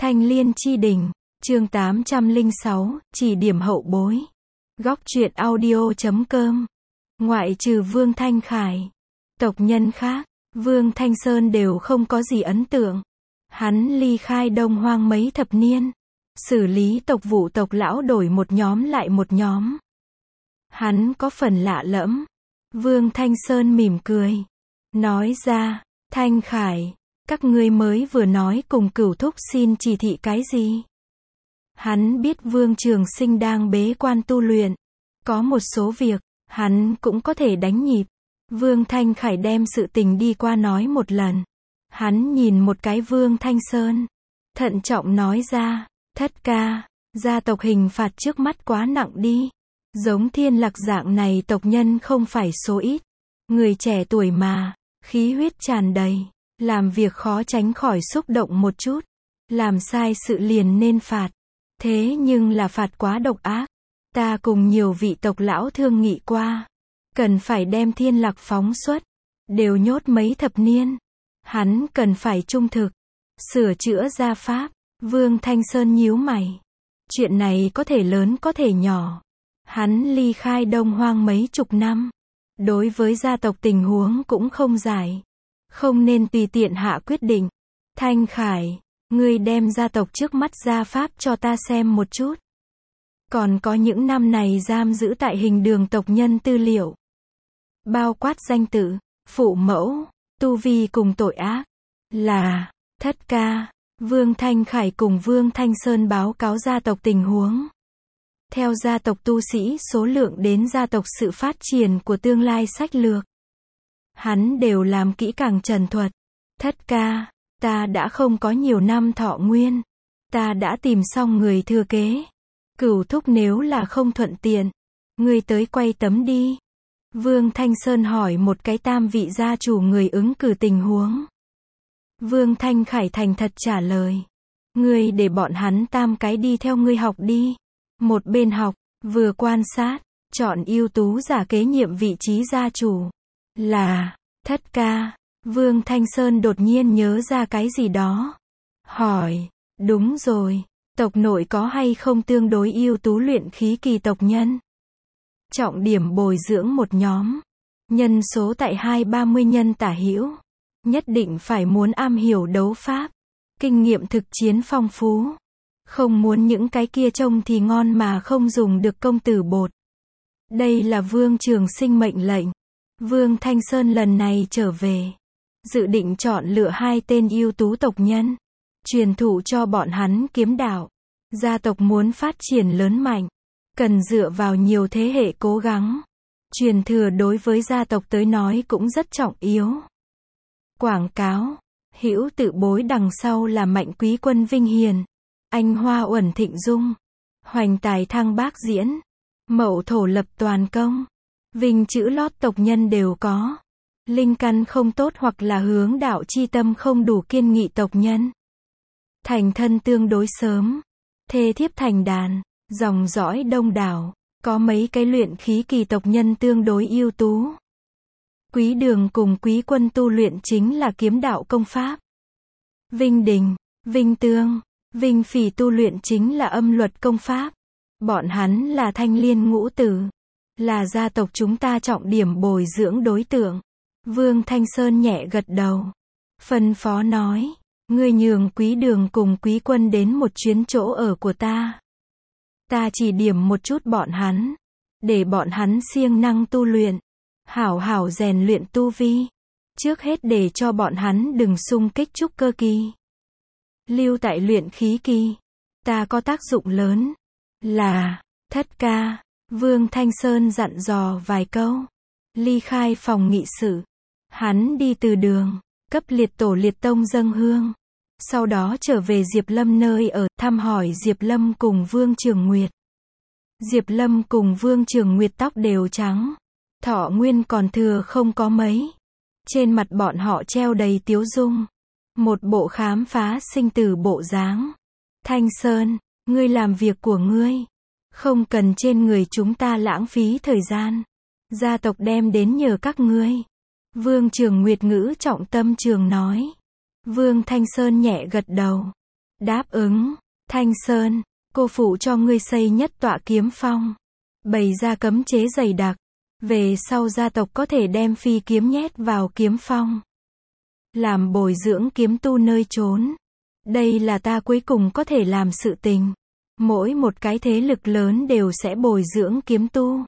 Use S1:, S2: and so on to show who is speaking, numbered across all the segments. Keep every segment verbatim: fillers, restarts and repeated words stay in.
S1: Thanh Liên Chi Đình, chương tám trăm lẻ sáu, chỉ điểm hậu bối. Góc truyện audio chấm com. Ngoại trừ Vương Thanh Khải, tộc nhân khác, Vương Thanh Sơn đều không có gì ấn tượng. Hắn ly khai Đông Hoang mấy thập niên, xử lý tộc vụ tộc lão đổi một nhóm lại một nhóm. Hắn có phần lạ lẫm. Vương Thanh Sơn mỉm cười, nói ra, Thanh Khải, các ngươi mới vừa nói cùng Cửu Thúc xin chỉ thị cái gì? Hắn biết Vương Trường Sinh đang bế quan tu luyện, có một số việc, hắn cũng có thể đánh nhịp. Vương Thanh Khải đem sự tình đi qua nói một lần. Hắn nhìn một cái Vương Thanh Sơn, thận trọng nói ra, thất ca, gia tộc hình phạt trước mắt quá nặng đi. Giống Thiên Lạc dạng này tộc nhân không phải số ít. Người trẻ tuổi mà, khí huyết tràn đầy, làm việc khó tránh khỏi xúc động một chút. Làm sai sự liền nên phạt. Thế nhưng là phạt quá độc ác. Ta cùng nhiều vị tộc lão thương nghị qua, cần phải đem Thiên Lạc phóng xuất, đều nhốt mấy thập niên. Hắn cần phải trung thực, sửa chữa gia pháp. Vương Thanh Sơn nhíu mày. Chuyện này có thể lớn có thể nhỏ. Hắn ly khai Đông Hoang mấy chục năm, đối với gia tộc tình huống cũng không giải, không nên tùy tiện hạ quyết định. Thanh Khải, ngươi đem gia tộc trước mắt gia pháp cho ta xem một chút. Còn có những năm này giam giữ tại Hình Đường tộc nhân tư liệu, bao quát danh tự, phụ mẫu, tu vi cùng tội ác. Là, thất ca. Vương Thanh Khải cùng Vương Thanh Sơn báo cáo gia tộc tình huống. Theo gia tộc tu sĩ số lượng đến gia tộc sự phát triển của tương lai sách lược, hắn đều làm kỹ càng trần thuật. Thất ca, ta đã không có nhiều năm thọ nguyên. Ta đã tìm xong người thừa kế. Cửu Thúc nếu là không thuận tiện, ngươi tới quay tấm đi. Vương Thanh Sơn hỏi một cái tam vị gia chủ người ứng cử tình huống. Vương Thanh Khải thành thật trả lời. Ngươi để bọn hắn tam cái đi theo ngươi học đi. Một bên học, vừa quan sát, chọn ưu tú giả kế nhiệm vị trí gia chủ. Là, thất ca. Vương Thanh Sơn đột nhiên nhớ ra cái gì đó. Hỏi, đúng rồi, tộc nội có hay không tương đối ưu tú luyện khí kỳ tộc nhân? Trọng điểm bồi dưỡng một nhóm. Nhân số tại hai ba mươi nhân tả hữu. Nhất định phải muốn am hiểu đấu pháp. Kinh nghiệm thực chiến phong phú. Không muốn những cái kia trông thì ngon mà không dùng được công tử bột. Đây là Vương Trường Sinh mệnh lệnh. Vương Thanh Sơn lần này trở về, dự định chọn lựa hai tên ưu tú tộc nhân, truyền thụ cho bọn hắn kiếm đạo. Gia tộc muốn phát triển lớn mạnh, cần dựa vào nhiều thế hệ cố gắng. Truyền thừa đối với gia tộc tới nói cũng rất trọng yếu. Quảng cáo, hữu tự bối đằng sau là Mạnh Quý Quân Vinh Hiền, Anh Hoa Uẩn Thịnh Dung, Hoành Tài Thăng Bác Diễn, Mậu Thổ Lập Toàn Công. Vinh chữ lót tộc nhân đều có. Linh căn không tốt hoặc là hướng đạo chi tâm không đủ kiên nghị tộc nhân. Thành thân tương đối sớm. Thê thiếp thành đàn, dòng dõi đông đảo. Có mấy cái luyện khí kỳ tộc nhân tương đối ưu tú. Quý Đường cùng Quý Quân tu luyện chính là kiếm đạo công pháp. Vinh Đình, Vinh Tương, Vinh Phỉ tu luyện chính là âm luật công pháp. Bọn hắn là thanh liên ngũ tử, là gia tộc chúng ta trọng điểm bồi dưỡng đối tượng. Vương Thanh Sơn nhẹ gật đầu, phân phó nói, ngươi nhường Quý Đường cùng Quý Quân đến một chuyến chỗ ở của ta. Ta chỉ điểm một chút bọn hắn, để bọn hắn siêng năng tu luyện, hảo hảo rèn luyện tu vi. Trước hết để cho bọn hắn đừng xung kích trúc cơ kỳ. Lưu tại luyện khí kỳ, ta có tác dụng lớn. Là, thất ca. Vương Thanh Sơn dặn dò vài câu, ly khai phòng nghị sự. Hắn đi từ đường, cấp liệt tổ liệt tông dâng hương. Sau đó trở về Diệp Lâm nơi ở, thăm hỏi Diệp Lâm cùng Vương Trường Nguyệt. Diệp Lâm cùng Vương Trường Nguyệt tóc đều trắng, thọ nguyên còn thừa không có mấy. Trên mặt bọn họ treo đầy tiếu dung, một bộ khám phá sinh tử bộ dáng. Thanh Sơn, ngươi làm việc của ngươi, không cần trên người chúng ta lãng phí thời gian. Gia tộc đem đến nhờ các ngươi. Vương Trường Nguyệt ngữ trọng tâm trường nói. Vương Thanh Sơn nhẹ gật đầu. Đáp ứng, Thanh Sơn, cô phụ cho ngươi xây nhất tọa kiếm phong. Bày ra cấm chế dày đặc. Về sau gia tộc có thể đem phi kiếm nhét vào kiếm phong. Làm bồi dưỡng kiếm tu nơi trốn. Đây là ta cuối cùng có thể làm sự tình. Mỗi một cái thế lực lớn đều sẽ bồi dưỡng kiếm tu.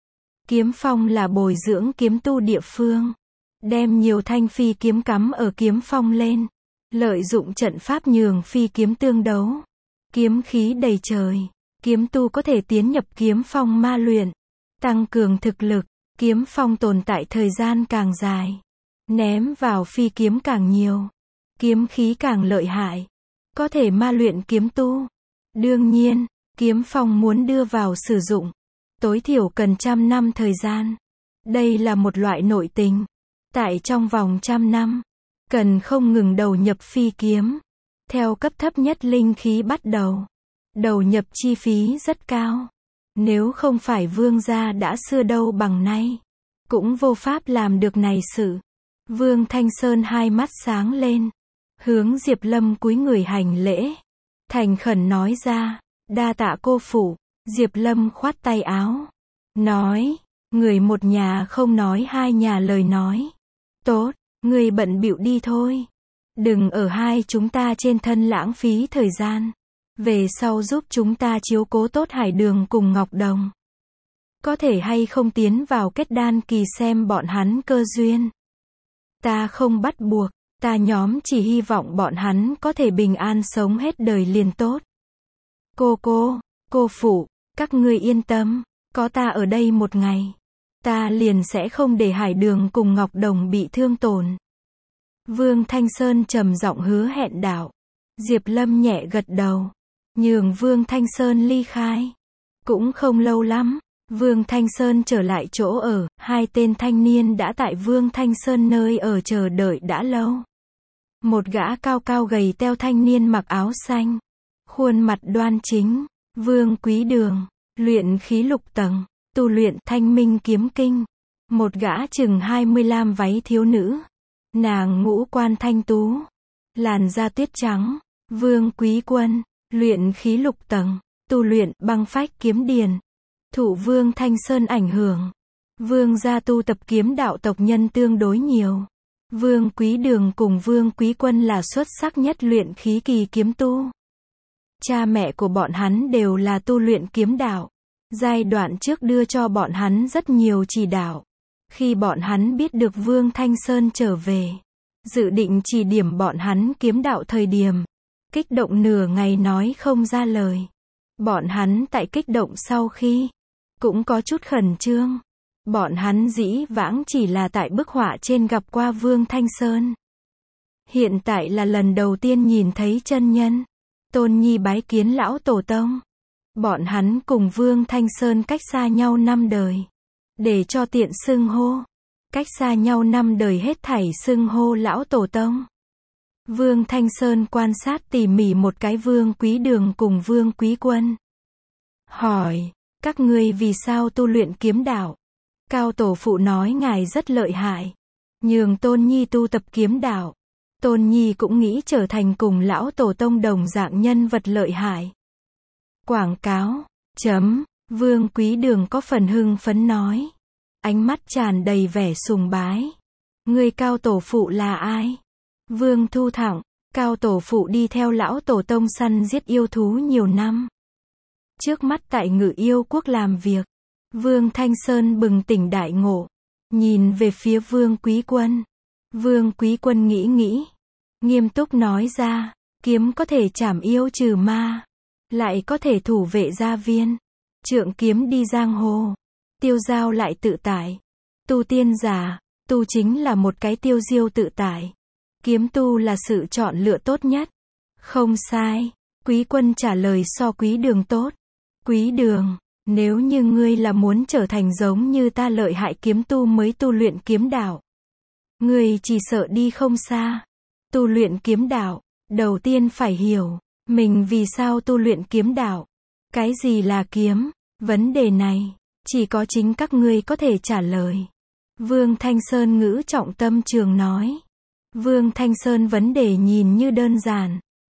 S1: Kiếm phong là bồi dưỡng kiếm tu địa phương. Đem nhiều thanh phi kiếm cắm ở kiếm phong lên. Lợi dụng trận pháp nhường phi kiếm tương đấu. Kiếm khí đầy trời. Kiếm tu có thể tiến nhập kiếm phong ma luyện. Tăng cường thực lực. Kiếm phong tồn tại thời gian càng dài. Ném vào phi kiếm càng nhiều. Kiếm khí càng lợi hại. Có thể ma luyện kiếm tu. Đương nhiên, kiếm phong muốn đưa vào sử dụng. Tối thiểu cần trăm năm thời gian. Đây là một loại nội tình. Tại trong vòng trăm năm. Cần không ngừng đầu nhập phi kiếm. Theo cấp thấp nhất linh khí bắt đầu. Đầu nhập chi phí rất cao. Nếu không phải vương gia đã xưa đâu bằng nay. Cũng vô pháp làm được này sự. Vương Thanh Sơn hai mắt sáng lên. Hướng Diệp Lâm cúi người hành lễ. Thành khẩn nói ra. Đa tạ cô phụ. Diệp Lâm khoát tay áo. Nói. Người một nhà không nói hai nhà lời nói. Tốt. Người bận bịu đi thôi. Đừng ở hai chúng ta trên thân lãng phí thời gian. Về sau giúp chúng ta chiếu cố tốt Hải Đường cùng Ngọc Đồng. Có thể hay không tiến vào kết đan kỳ xem bọn hắn cơ duyên. Ta không bắt buộc. Ta nhóm chỉ hy vọng bọn hắn có thể bình an sống hết đời liền tốt. Cô cô, cô phụ, các ngươi yên tâm. Có ta ở đây một ngày. Ta liền sẽ không để Hải Đường cùng Ngọc Đồng bị thương tổn. Vương Thanh Sơn trầm giọng hứa hẹn đạo. Diệp Lâm nhẹ gật đầu. Nhường Vương Thanh Sơn ly khai. Cũng không lâu lắm. Vương Thanh Sơn trở lại chỗ ở. Hai tên thanh niên đã tại Vương Thanh Sơn nơi ở chờ đợi đã lâu. Một gã cao cao gầy teo thanh niên mặc áo xanh. Khuôn mặt đoan chính. Vương Quý Đường. Luyện khí lục tầng. Tu luyện thanh minh kiếm kinh. Một gã chừng hai mươi lăm váy thiếu nữ. Nàng ngũ quan thanh tú. Làn da tuyết trắng. Vương Quý Quân. Luyện khí lục tầng. Tu luyện băng phách kiếm điền. Thụ Vương Thanh Sơn ảnh hưởng. Vương gia tu tập kiếm đạo tộc nhân tương đối nhiều. Vương Quý Đường cùng Vương Quý Quân là xuất sắc nhất luyện khí kỳ kiếm tu. Cha mẹ của bọn hắn đều là tu luyện kiếm đạo. Giai đoạn trước đưa cho bọn hắn rất nhiều chỉ đạo. Khi bọn hắn biết được Vương Thanh Sơn trở về, dự định chỉ điểm bọn hắn kiếm đạo thời điểm, kích động nửa ngày nói không ra lời. Bọn hắn tại kích động sau khi, cũng có chút khẩn trương. Bọn hắn dĩ vãng chỉ là tại bức họa trên gặp qua Vương Thanh Sơn. Hiện tại là lần đầu tiên nhìn thấy chân nhân. Tôn Nhi bái kiến lão tổ tông. Bọn hắn cùng Vương Thanh Sơn cách xa nhau năm đời. Để cho tiện xưng hô. Cách xa nhau năm đời hết thảy xưng hô lão tổ tông. Vương Thanh Sơn quan sát tỉ mỉ một cái Vương Quý Đường cùng Vương Quý Quân. Hỏi, các ngươi vì sao tu luyện kiếm đạo? Cao tổ phụ nói ngài rất lợi hại. Nhường Tôn Nhi tu tập kiếm đạo. Tôn Nhi cũng nghĩ trở thành cùng lão tổ tông đồng dạng nhân vật lợi hại. Quảng cáo. Chấm. Vương Quý Đường có phần hưng phấn nói. Ánh mắt tràn đầy vẻ sùng bái. Người cao tổ phụ là ai? Vương Thu Thẳng. Cao tổ phụ đi theo lão tổ tông săn giết yêu thú nhiều năm. Trước mắt tại Ngự Yêu Quốc làm việc. Vương Thanh Sơn bừng tỉnh đại ngộ. Nhìn về phía Vương Quý Quân. Vương Quý Quân nghĩ nghĩ. Nghiêm túc nói ra. Kiếm có thể trảm yêu trừ ma. Lại có thể thủ vệ gia viên. Trượng kiếm đi giang hồ. Tiêu giao lại tự tại. Tu tiên giả. Tu chính là một cái tiêu diêu tự tại. Kiếm tu là sự chọn lựa tốt nhất. Không sai. Quý Quân trả lời so Quý Đường tốt. Quý Đường. Nếu như ngươi là muốn trở thành giống như ta lợi hại kiếm tu mới tu luyện kiếm đạo. Ngươi chỉ sợ đi không xa. Tu luyện kiếm đạo. Đầu tiên phải hiểu. Mình vì sao tu luyện kiếm đạo? Cái gì là kiếm? Vấn đề này, chỉ có chính các ngươi có thể trả lời. Vương Thanh Sơn ngữ trọng tâm trường nói. Vương Thanh Sơn vấn đề nhìn như đơn giản.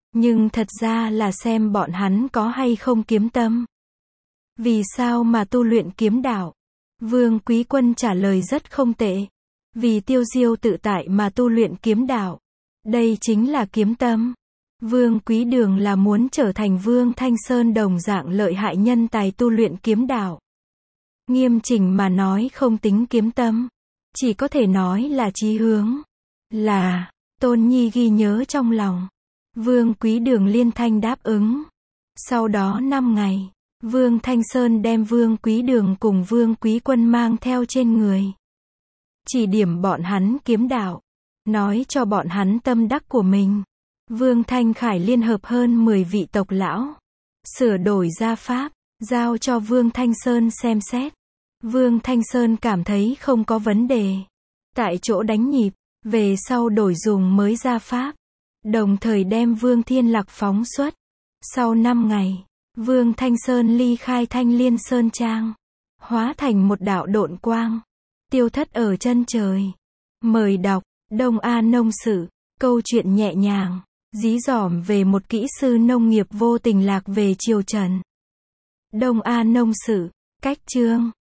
S1: Nhưng thật ra là xem bọn hắn có hay không kiếm tâm. Vì sao mà tu luyện kiếm đạo? Vương Quý Quân trả lời rất không tệ. Vì tiêu diêu tự tại mà tu luyện kiếm đạo. Đây chính là kiếm tâm. Vương Quý Đường là muốn trở thành Vương Thanh Sơn đồng dạng lợi hại nhân tài tu luyện kiếm đạo. Nghiêm chỉnh mà nói không tính kiếm tâm. Chỉ có thể nói là chí hướng. Là, Tôn Nhi ghi nhớ trong lòng. Vương Quý Đường liên thanh đáp ứng. Sau đó năm ngày, Vương Thanh Sơn đem Vương Quý Đường cùng Vương Quý Quân mang theo trên người. Chỉ điểm bọn hắn kiếm đạo. Nói cho bọn hắn tâm đắc của mình. Vương Thanh Khải liên hợp hơn mười vị tộc lão. Sửa đổi gia pháp, giao cho Vương Thanh Sơn xem xét. Vương Thanh Sơn cảm thấy không có vấn đề. Tại chỗ đánh nhịp, về sau đổi dùng mới gia pháp. Đồng thời đem Vương Thiên Lạc phóng xuất. Sau năm ngày, Vương Thanh Sơn ly khai Thanh Liên Sơn Trang. Hóa thành một đạo độn quang. Tiêu thất ở chân trời. Mời đọc, Đông A Nông Sự. Câu chuyện nhẹ nhàng, dí dỏm về một kỹ sư nông nghiệp vô tình lạc về triều Trần. Đông A Nông Sự. Cách chương.